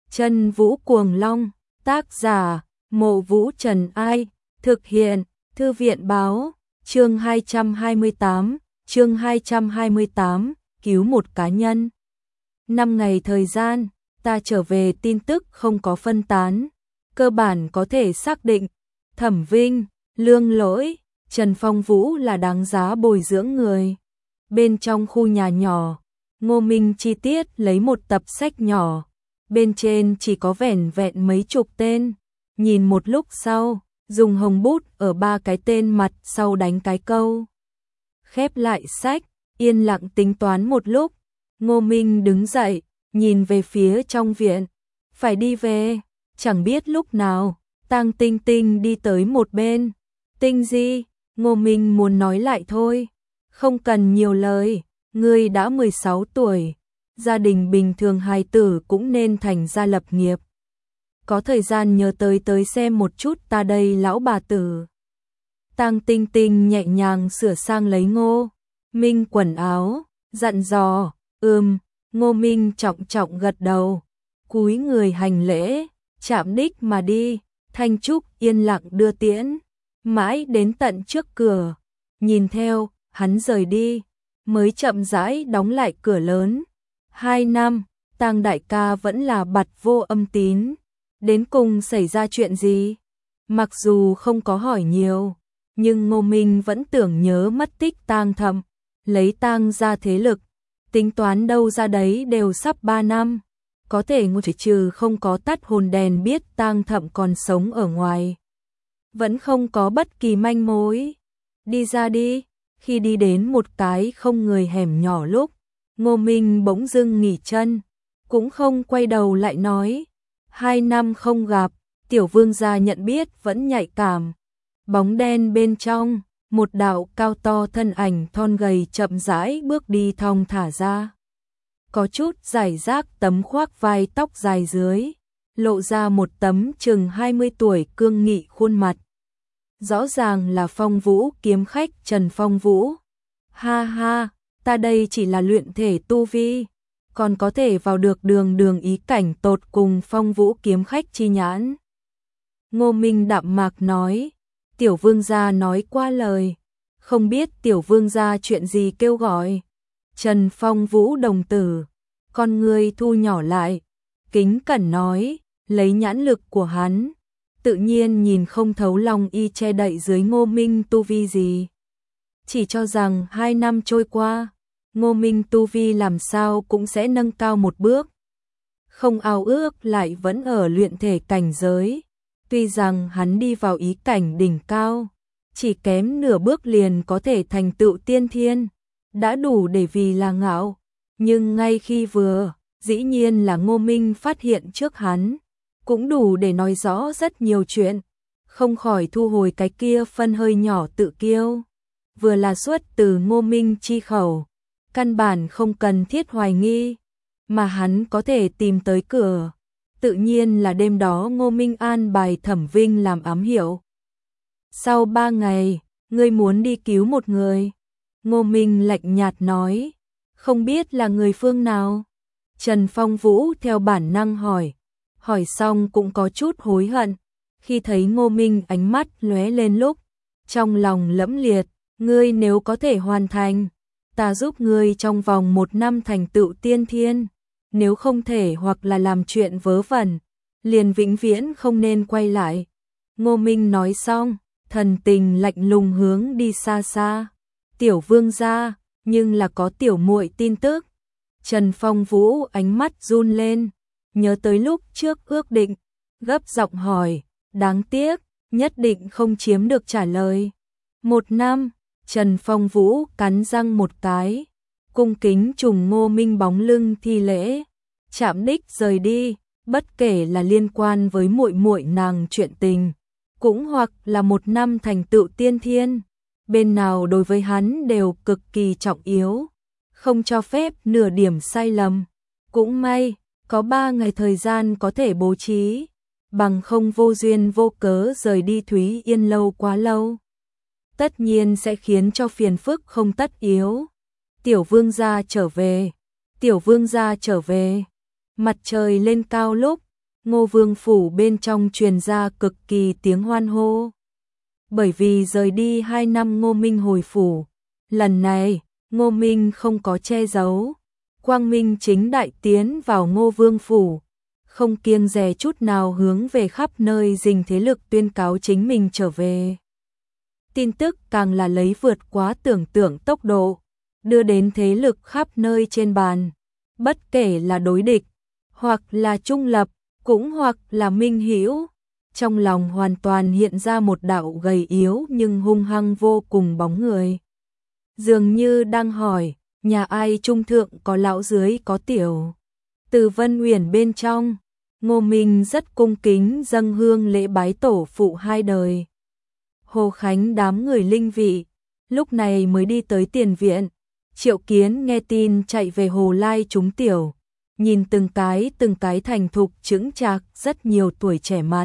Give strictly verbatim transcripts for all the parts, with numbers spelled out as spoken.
Chân Vũ Cuồng Long, tác giả, Mộ Vũ Trần Ai, thực hiện, Thư viện báo, chương hai trăm hai mươi tám, chương hai trăm hai mươi tám, cứu một cá nhân. Năm ngày thời gian, ta trở về tin tức không có phân tán, cơ bản có thể xác định, Thẩm Vinh, Lương Lỗi, Trần Phong Vũ là đáng giá bồi dưỡng người. Bên trong khu nhà nhỏ, Ngô Minh chi tiết lấy một tập sách nhỏ, bên trên chỉ có vẻn vẹn mấy chục tên, nhìn một lúc sau, dùng hồng bút ở ba cái tên mặt sau đánh cái câu. Khép lại sách, yên lặng tính toán một lúc, Ngô Minh đứng dậy, nhìn về phía trong viện, phải đi về, chẳng biết lúc nào, Tang Tinh Tinh đi tới một bên. Tinh Di, Ngô Minh muốn nói lại thôi, không cần nhiều lời, ngươi đã mười sáu tuổi, gia đình bình thường hài tử cũng nên thành gia lập nghiệp. Có thời gian nhớ tới tới xem một chút ta đây lão bà tử. Tang Tinh Tinh nhẹ nhàng sửa sang lấy Ngô Minh quần áo, dặn dò, ừm, Ngô Minh trọng trọng gật đầu, cúi người hành lễ, chạm đích mà đi, Thanh Trúc yên lặng đưa tiễn, mãi đến tận trước cửa, nhìn theo, hắn rời đi, mới chậm rãi đóng lại cửa lớn. Hai năm, Tang đại ca vẫn là bặt vô âm tín, đến cùng xảy ra chuyện gì? Mặc dù không có hỏi nhiều, nhưng Ngô Minh vẫn tưởng nhớ mất tích Tang Thậm, lấy Tang ra thế lực, tính toán đâu ra đấy đều sắp ba năm, có thể ngồi trừ không có tắt hồn đèn biết Tang Thậm còn sống ở ngoài. Vẫn không có bất kỳ manh mối. Đi ra đi, khi đi đến một cái không người hẻm nhỏ lúc, Ngô Minh bỗng dưng nghỉ chân, cũng không quay đầu lại nói, hai năm không gặp, tiểu vương gia nhận biết vẫn nhạy cảm. Bóng đen bên trong, một đạo cao to thân ảnh thon gầy chậm rãi bước đi thong thả ra. Có chút giải rác tấm khoác vai tóc dài dưới, lộ ra một tấm chừng hai mươi tuổi cương nghị khuôn mặt. Rõ ràng là Phong Vũ kiếm khách Trần Phong Vũ. Ha ha, ta đây chỉ là luyện thể tu vi, còn có thể vào được đường đường ý cảnh tột cùng Phong Vũ kiếm khách chi nhãn. Ngô Minh đạm mạc nói, tiểu vương gia nói qua lời, không biết tiểu vương gia chuyện gì kêu gọi. Trần Phong Vũ đồng tử, con người thu nhỏ lại, kính cẩn nói, lấy nhãn lực của hắn, tự nhiên nhìn không thấu long y che đậy dưới Ngô Minh tu vi gì. Chỉ cho rằng hai năm trôi qua, Ngô Minh tu vi làm sao cũng sẽ nâng cao một bước. Không ao ước lại vẫn ở luyện thể cảnh giới, tuy rằng hắn đi vào ý cảnh đỉnh cao, chỉ kém nửa bước liền có thể thành tựu tiên thiên, đã đủ để vì là ngạo, nhưng ngay khi vừa, dĩ nhiên là Ngô Minh phát hiện trước hắn, cũng đủ để nói rõ rất nhiều chuyện, không khỏi thu hồi cái kia phân hơi nhỏ tự kiêu, vừa là xuất từ Ngô Minh chi khẩu, căn bản không cần thiết hoài nghi, mà hắn có thể tìm tới cửa, tự nhiên là đêm đó Ngô Minh an bài Thẩm Vinh làm ám hiệu. Sau ba ngày, ngươi muốn đi cứu một người. Ngô Minh lạnh nhạt nói, không biết là người phương nào. Trần Phong Vũ theo bản năng hỏi, hỏi xong cũng có chút hối hận, khi thấy Ngô Minh ánh mắt lóe lên lúc, trong lòng lẫm liệt, ngươi nếu có thể hoàn thành, ta giúp ngươi trong vòng một năm thành tựu tiên thiên, nếu không thể hoặc là làm chuyện vớ vẩn, liền vĩnh viễn không nên quay lại. Ngô Minh nói xong, thần tình lạnh lùng hướng đi xa xa. Tiểu vương gia, nhưng là có tiểu muội tin tức. Trần Phong Vũ ánh mắt run lên, nhớ tới lúc trước ước định, gấp giọng hỏi, đáng tiếc, nhất định không chiếm được trả lời. Một năm, Trần Phong Vũ cắn răng một cái, cung kính trùng Ngô Minh bóng lưng thi lễ, chạm đích rời đi, bất kể là liên quan với muội muội nàng chuyện tình, cũng hoặc là một năm thành tựu tiên thiên, bên nào đối với hắn đều cực kỳ trọng yếu, không cho phép nửa điểm sai lầm. Cũng may, có ba ngày thời gian có thể bố trí, bằng không vô duyên vô cớ rời đi Thúy Yên lâu quá lâu, tất nhiên sẽ khiến cho phiền phức không tất yếu. Tiểu vương gia trở về, tiểu vương gia trở về. Mặt trời lên cao lúc, Ngô Vương phủ bên trong truyền ra cực kỳ tiếng hoan hô. Bởi vì rời đi hai năm Ngô Minh hồi phủ, lần này Ngô Minh không có che giấu, quang minh chính đại tiến vào Ngô Vương phủ, không kiêng dè chút nào hướng về khắp nơi dình thế lực tuyên cáo chính mình trở về. Tin tức càng là lấy vượt quá tưởng tượng tốc độ, đưa đến thế lực khắp nơi trên bàn, bất kể là đối địch, hoặc là trung lập, cũng hoặc là minh hữu, trong lòng hoàn toàn hiện ra một đạo gầy yếu nhưng hung hăng vô cùng bóng người. Dường như đang hỏi, nhà ai trung thượng có lão dưới có tiểu. Từ Vân Uyển bên trong, Ngô Minh rất cung kính dâng hương lễ bái tổ phụ hai đời. Hồ Khánh đám người linh vị, lúc này mới đi tới tiền viện. Triệu Kiến nghe tin chạy về Hồ Lai chúng tiểu, nhìn từng cái từng cái thành thục chững chạc rất nhiều tuổi trẻ mặt.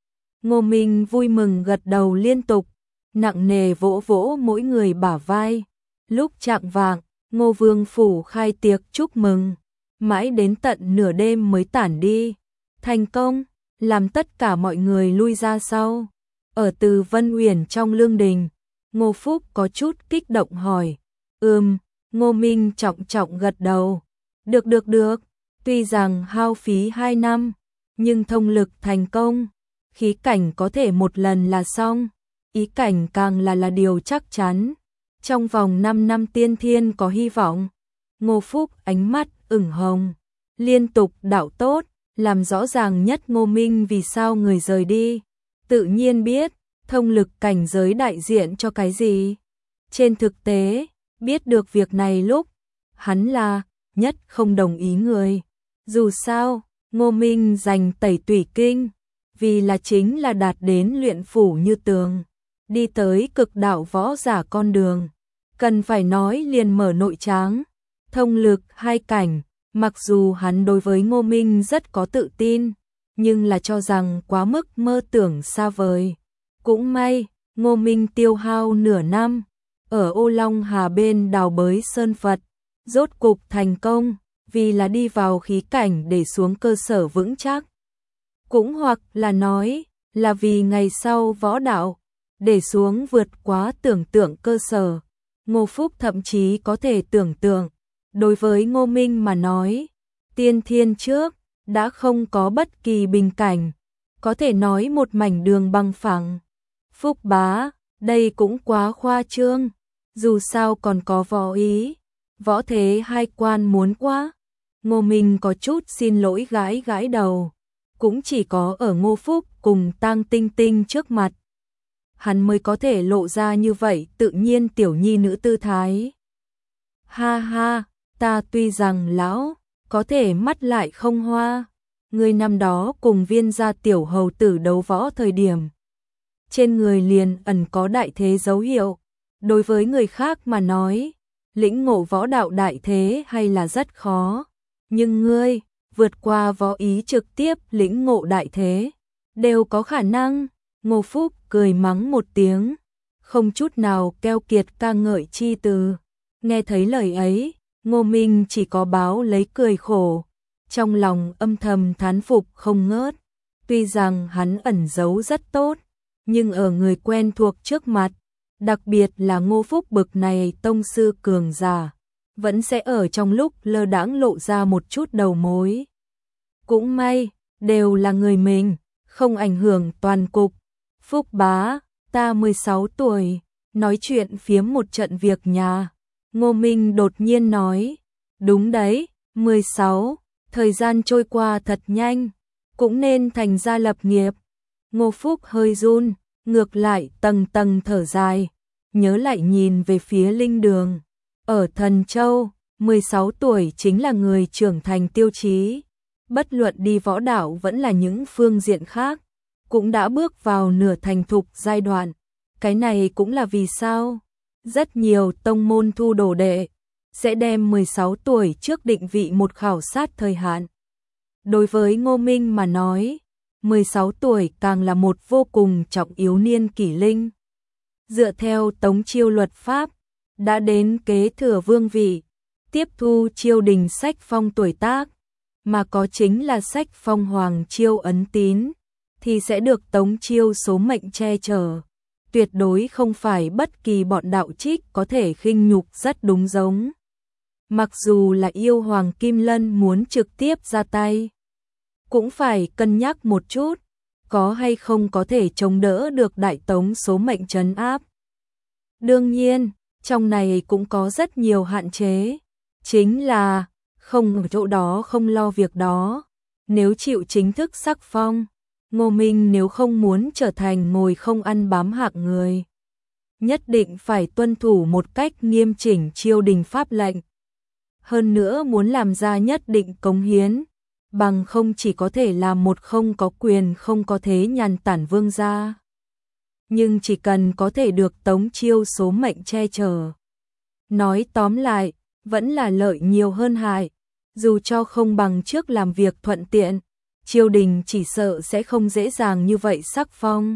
Ngô Minh vui mừng gật đầu liên tục, nặng nề vỗ vỗ mỗi người bả vai. Lúc chạng vạng, Ngô Vương phủ khai tiệc chúc mừng, mãi đến tận nửa đêm mới tản đi. Thành công, làm tất cả mọi người lui ra sau. Ở Từ Vân Uyển trong lương đình, Ngô Phúc có chút kích động hỏi. Ừm, Ngô Minh trọng trọng gật đầu. Được được được, tuy rằng hao phí hai năm, nhưng thông lực thành công, khí cảnh có thể một lần là xong, ý cảnh càng là là điều chắc chắn. Trong vòng năm năm tiên thiên có hy vọng. Ngô Phúc ánh mắt ửng hồng, liên tục đạo tốt, làm rõ ràng nhất Ngô Minh vì sao người rời đi. Tự nhiên biết, thông lực cảnh giới đại diện cho cái gì. Trên thực tế, biết được việc này lúc, hắn là nhất không đồng ý người. Dù sao, Ngô Minh giành tẩy tủy kinh, vì là chính là đạt đến luyện phủ như tường, đi tới cực đạo võ giả con đường. Cần phải nói liền mở nội tráng, thông lực hai cảnh, mặc dù hắn đối với Ngô Minh rất có tự tin, nhưng là cho rằng quá mức mơ tưởng xa vời. Cũng may, Ngô Minh tiêu hao nửa năm, ở Ô Long Hà bên đào bới sơn Phật, rốt cục thành công, vì là đi vào khí cảnh để xuống cơ sở vững chắc. Cũng hoặc là nói, là vì ngày sau võ đạo, để xuống vượt quá tưởng tượng cơ sở. Ngô Phúc thậm chí có thể tưởng tượng, đối với Ngô Minh mà nói, tiên thiên trước, đã không có bất kỳ bình cảnh, có thể nói một mảnh đường bằng phẳng. Phúc bá, đây cũng quá khoa trương, dù sao còn có võ ý, võ thế hai quan muốn quá. Ngô Minh có chút xin lỗi gãi gãi đầu, cũng chỉ có ở Ngô Phúc cùng Tang Tinh Tinh trước mặt, hắn mới có thể lộ ra như vậy tự nhiên tiểu nhi nữ tư thái. Ha ha, ta tuy rằng lão, có thể mắt lại không hoa. Người năm đó cùng Viên gia tiểu hầu tử đấu võ thời điểm, trên người liền ẩn có đại thế dấu hiệu. Đối với người khác mà nói, lĩnh ngộ võ đạo đại thế hay là rất khó. Nhưng ngươi, vượt qua võ ý trực tiếp lĩnh ngộ đại thế, đều có khả năng. Ngô Phúc cười mắng một tiếng, không chút nào keo kiệt ca ngợi chi từ. Nghe thấy lời ấy, Ngô Minh chỉ có báo lấy cười khổ, trong lòng âm thầm thán phục không ngớt. Tuy rằng hắn ẩn giấu rất tốt, nhưng ở người quen thuộc trước mặt, đặc biệt là Ngô Phúc bực này tông sư cường giả, vẫn sẽ ở trong lúc lơ đãng lộ ra một chút đầu mối. Cũng may, đều là người mình, không ảnh hưởng toàn cục. Phúc bá, ta mười sáu tuổi, nói chuyện phiếm một trận việc nhà. Ngô Minh đột nhiên nói, đúng đấy, mười sáu, thời gian trôi qua thật nhanh, cũng nên thành gia lập nghiệp. Ngô Phúc hơi run, ngược lại tầng tầng thở dài, nhớ lại nhìn về phía Linh Đường. Ở Thần Châu, mười sáu tuổi chính là người trưởng thành tiêu chí, bất luận đi võ đạo vẫn là những phương diện khác, cũng đã bước vào nửa thành thục giai đoạn. Cái này cũng là vì sao rất nhiều tông môn thu đồ đệ sẽ đem mười sáu tuổi trước định vị một khảo sát thời hạn. Đối với Ngô Minh mà nói, mười sáu tuổi càng là một vô cùng trọng yếu niên kỷ linh. Dựa theo Tống Chiêu luật pháp, đã đến kế thừa vương vị, tiếp thu triều đình sách phong tuổi tác, mà có chính là sách phong hoàng chiêu ấn tín, thì sẽ được Tống Chiêu số mệnh che chở. Tuyệt đối không phải bất kỳ bọn đạo trích có thể khinh nhục rất đúng giống. Mặc dù là yêu Hoàng Kim Lân muốn trực tiếp ra tay, cũng phải cân nhắc một chút, có hay không có thể chống đỡ được Đại Tống số mệnh trấn áp. Đương nhiên, trong này cũng có rất nhiều hạn chế, chính là không ở chỗ đó không lo việc đó. Nếu chịu chính thức sắc phong, Ngô Minh nếu không muốn trở thành ngồi không ăn bám hạng người, nhất định phải tuân thủ một cách nghiêm chỉnh triều đình pháp lệnh. Hơn nữa muốn làm ra nhất định cống hiến, bằng không chỉ có thể làm một không có quyền không có thế nhàn tản vương gia. Nhưng chỉ cần có thể được Tống Chiêu số mệnh che chở. Nói tóm lại, vẫn là lợi nhiều hơn hại, dù cho không bằng trước làm việc thuận tiện, triều đình chỉ sợ sẽ không dễ dàng như vậy sắc phong.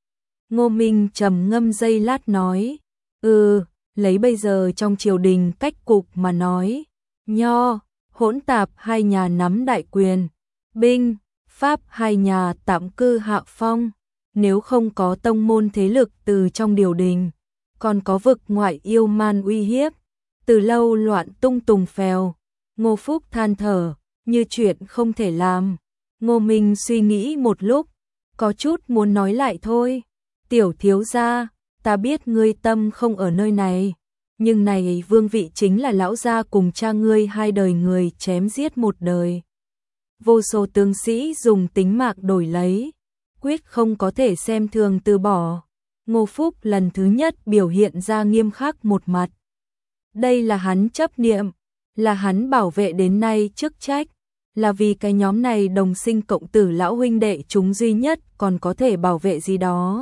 Ngô Minh trầm ngâm giây lát nói, ừ, lấy bây giờ trong triều đình cách cục mà nói, Nho, hỗn tạp hai nhà nắm đại quyền, Binh, Pháp hai nhà tạm cư hạ phong, nếu không có tông môn thế lực từ trong điều đình, còn có vực ngoại yêu man uy hiếp, từ lâu loạn tung tùng phèo. Ngô Phúc than thở, như chuyện không thể làm. Ngô Minh suy nghĩ một lúc, có chút muốn nói lại thôi. Tiểu thiếu gia, ta biết ngươi tâm không ở nơi này, nhưng này vương vị chính là lão gia cùng cha ngươi hai đời người chém giết một đời. Vô số tướng sĩ dùng tính mạng đổi lấy, quyết không có thể xem thường từ bỏ. Ngô Phúc lần thứ nhất biểu hiện ra nghiêm khắc một mặt. Đây là hắn chấp niệm, là hắn bảo vệ đến nay chức trách, là vì cái nhóm này đồng sinh cộng tử lão huynh đệ chúng duy nhất còn có thể bảo vệ gì đó.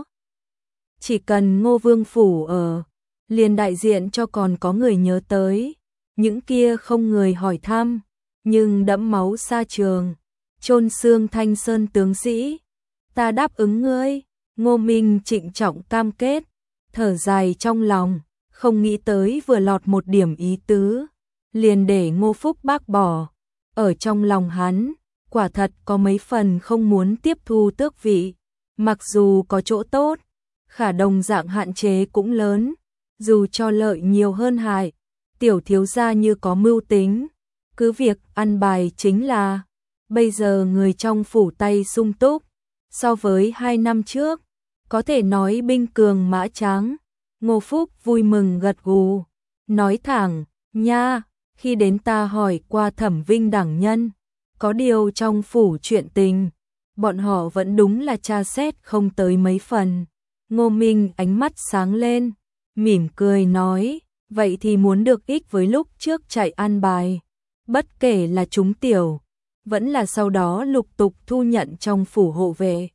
Chỉ cần Ngô Vương phủ ở, liền đại diện cho còn có người nhớ tới, những kia không người hỏi thăm, nhưng đẫm máu xa trường, chôn xương Thanh Sơn tướng sĩ. Ta đáp ứng ngươi. Ngô Minh trịnh trọng cam kết, thở dài trong lòng, không nghĩ tới vừa lọt một điểm ý tứ, liền để Ngô Phúc bác bỏ. Ở trong lòng hắn, quả thật có mấy phần không muốn tiếp thu tước vị, mặc dù có chỗ tốt, khả đồng dạng hạn chế cũng lớn, dù cho lợi nhiều hơn hại, tiểu thiếu gia như có mưu tính, cứ việc ăn bài chính là, bây giờ người trong phủ tay sung túc, so với hai năm trước, có thể nói binh cường mã tráng. Ngô Phúc vui mừng gật gù, nói thẳng, nha, khi đến ta hỏi qua Thẩm Vinh đẳng nhân, có điều trong phủ chuyện tình, bọn họ vẫn đúng là tra xét không tới mấy phần. Ngô Minh ánh mắt sáng lên, mỉm cười nói, vậy thì muốn được ích với lúc trước chạy an bài, bất kể là chúng tiểu, vẫn là sau đó lục tục thu nhận trong phủ hộ vệ,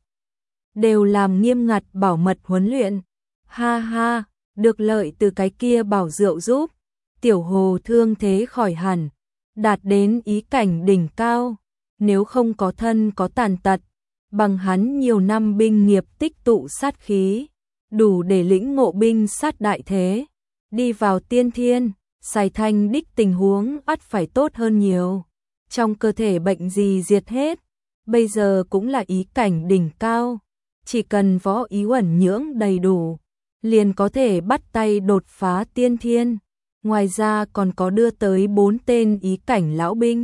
đều làm nghiêm ngặt bảo mật huấn luyện. Ha ha, được lợi từ cái kia bảo rượu giúp, tiểu Hồ thương thế khỏi hẳn, đạt đến ý cảnh đỉnh cao, nếu không có thân có tàn tật, bằng hắn nhiều năm binh nghiệp tích tụ sát khí, đủ để lĩnh ngộ binh sát đại thế, đi vào tiên thiên, Sài Thanh đích tình huống ắt phải tốt hơn nhiều. Trong cơ thể bệnh gì diệt hết, bây giờ cũng là ý cảnh đỉnh cao, chỉ cần võ ý uẩn nhưỡng đầy đủ, liền có thể bắt tay đột phá tiên thiên. Ngoài ra còn có đưa tới bốn tên ý cảnh lão binh,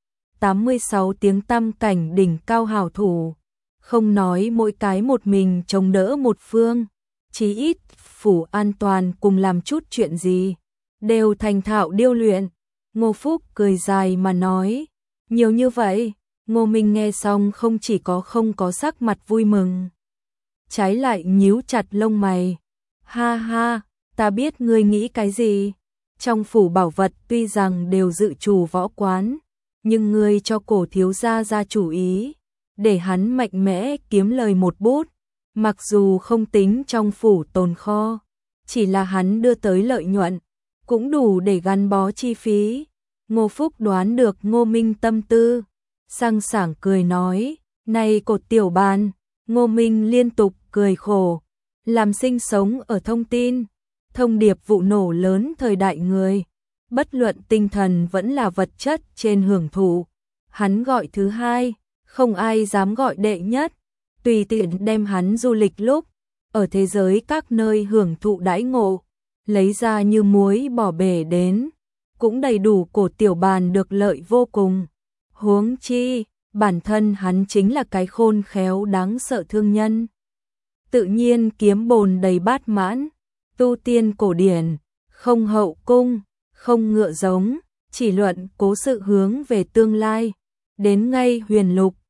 tám mươi sáu tiếng tăm cảnh đỉnh cao hảo thủ, không nói mỗi cái một mình chống đỡ một phương, chí ít phủ an toàn cùng làm chút chuyện gì, đều thành thạo điêu luyện. Ngô Phúc cười dài mà nói, nhiều như vậy. Ngô Minh nghe xong không chỉ có không có sắc mặt vui mừng, trái lại nhíu chặt lông mày. Ha ha, ta biết ngươi nghĩ cái gì. Trong phủ bảo vật tuy rằng đều dự trù võ quán, nhưng ngươi cho cổ thiếu gia ra chủ ý, để hắn mạnh mẽ kiếm lời một bút, mặc dù không tính trong phủ tồn kho, chỉ là hắn đưa tới lợi nhuận, cũng đủ để gắn bó chi phí. Ngô Phúc đoán được Ngô Minh tâm tư, sang sảng cười nói, này cột tiểu bàn. Ngô Minh liên tục cười khổ, làm sinh sống ở thông tin, thông điệp vụ nổ lớn thời đại người, bất luận tinh thần vẫn là vật chất trên hưởng thụ, hắn gọi thứ hai, không ai dám gọi đệ nhất, tùy tiện đem hắn du lịch lúc ở thế giới các nơi hưởng thụ đãi ngộ, lấy ra như muối bỏ bể đến, cũng đầy đủ cổ tiểu bàn được lợi vô cùng. Huống chi, bản thân hắn chính là cái khôn khéo đáng sợ thương nhân. Tự nhiên kiếm bồn đầy bát mãn, tu tiên cổ điển, không hậu cung, không ngựa giống, chỉ luận cố sự hướng về tương lai. Đến ngay huyền lục,